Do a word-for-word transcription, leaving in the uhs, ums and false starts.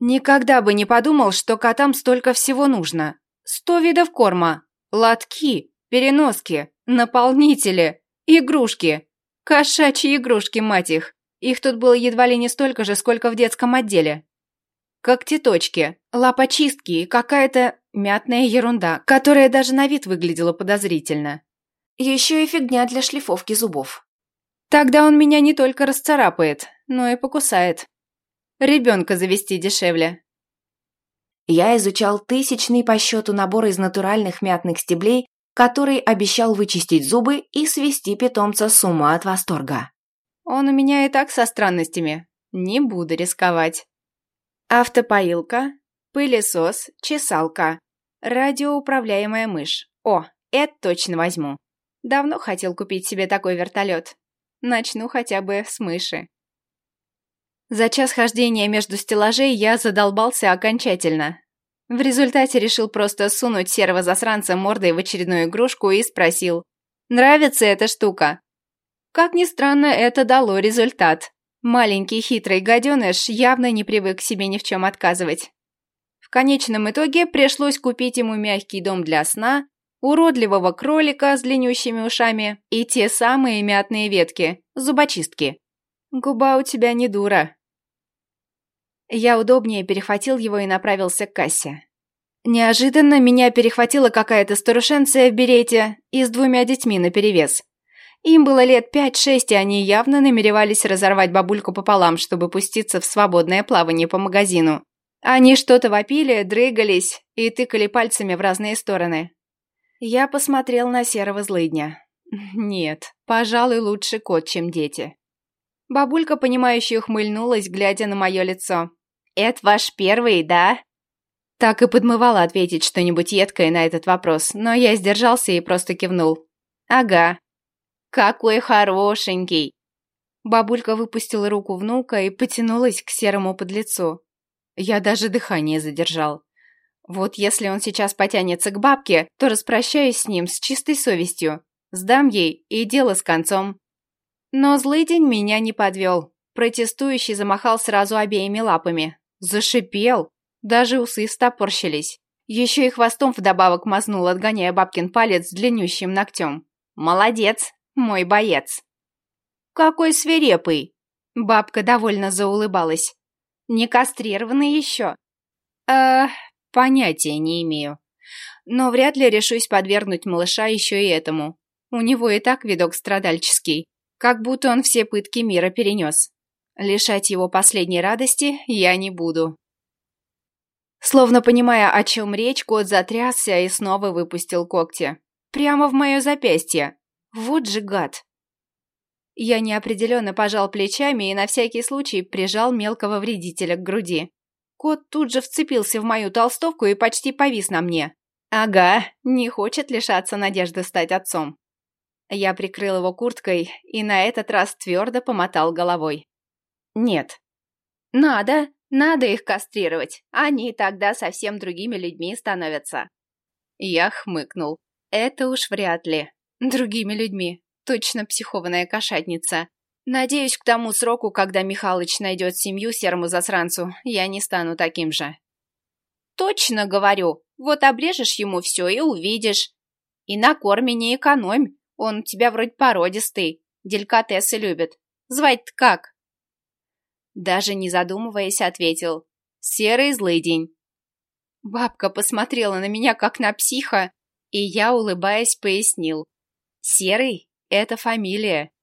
Никогда бы не подумал, что котам столько всего нужно. Сто видов корма, лотки, переноски, наполнители, игрушки. Кошачьи игрушки, мать их. Их тут было едва ли не столько же, сколько в детском отделе. Когтеточки, лапочистки и какая-то мятная ерунда, которая даже на вид выглядела подозрительно. Еще и фигня для шлифовки зубов. Тогда он меня не только расцарапает, но и покусает. Ребенка завести дешевле. Я изучал тысячный по счету набор из натуральных мятных стеблей, который обещал вычистить зубы и свести питомца с ума от восторга. Он у меня и так со странностями. Не буду рисковать. Автопоилка, пылесос, чесалка, радиоуправляемая мышь. О, это точно возьму. Давно хотел купить себе такой вертолет. Начну хотя бы с мыши. За час хождения между стеллажей я задолбался окончательно. В результате решил просто сунуть серого засранца мордой в очередную игрушку и спросил: «Нравится эта штука?» Как ни странно, это дало результат. Маленький хитрый гаденыш явно не привык себе ни в чем отказывать. В конечном итоге пришлось купить ему мягкий дом для сна, уродливого кролика с длиннющими ушами и те самые мятные ветки, зубочистки. Губа у тебя не дура. Я удобнее перехватил его и направился к кассе. Неожиданно меня перехватила какая-то старушенция в берете и с двумя детьми наперевес. Им было лет пять-шесть, и они явно намеревались разорвать бабульку пополам, чтобы пуститься в свободное плавание по магазину. Они что-то вопили, дрыгались и тыкали пальцами в разные стороны. Я посмотрел на серого злыдня. Нет, пожалуй, лучше кот, чем дети. Бабулька, понимающе ухмыльнулась, глядя на мое лицо. «Это ваш первый, да?» Так и подмывала ответить что-нибудь едкое на этот вопрос, но я сдержался и просто кивнул. «Ага». «Какой хорошенький!» Бабулька выпустила руку внука и потянулась к серому подлецу. Я даже дыхание задержал. Вот если он сейчас потянется к бабке, то распрощаюсь с ним с чистой совестью. Сдам ей, и дело с концом. Но злыдень меня не подвел. Протестующий замахал сразу обеими лапами. Зашипел. Даже усы встопорщились. Еще и хвостом вдобавок мазнул, отгоняя бабкин палец с длиннющим ногтем. «Молодец, мой боец!» «Какой свирепый!» Бабка довольно заулыбалась. «Не кастрированный еще?» «Э, понятия не имею. Но вряд ли решусь подвергнуть малыша еще и этому. У него и так видок страдальческий. Как будто он все пытки мира перенес. Лишать его последней радости я не буду». Словно понимая, о чем речь, кот затрясся и снова выпустил когти. Прямо в мое запястье. Вот же гад. Я неопределенно пожал плечами и на всякий случай прижал мелкого вредителя к груди. Кот тут же вцепился в мою толстовку и почти повис на мне. Ага, не хочет лишаться надежды стать отцом. Я прикрыл его курткой и на этот раз твердо помотал головой. Нет. Надо, надо их кастрировать. Они тогда совсем другими людьми становятся. Я хмыкнул. Это уж вряд ли. Другими людьми. Точно психованная кошатница. Надеюсь, к тому сроку, когда Михалыч найдет семью серому засранцу, я не стану таким же. Точно говорю. Вот обрежешь ему все и увидишь. И на корме не экономь. Он у тебя вроде породистый. Деликатесы любит. Звать-то как? Даже не задумываясь, ответил. Серый злыдень. Бабка посмотрела на меня, как на психа, и я, улыбаясь, пояснил. Серый — это фамилия.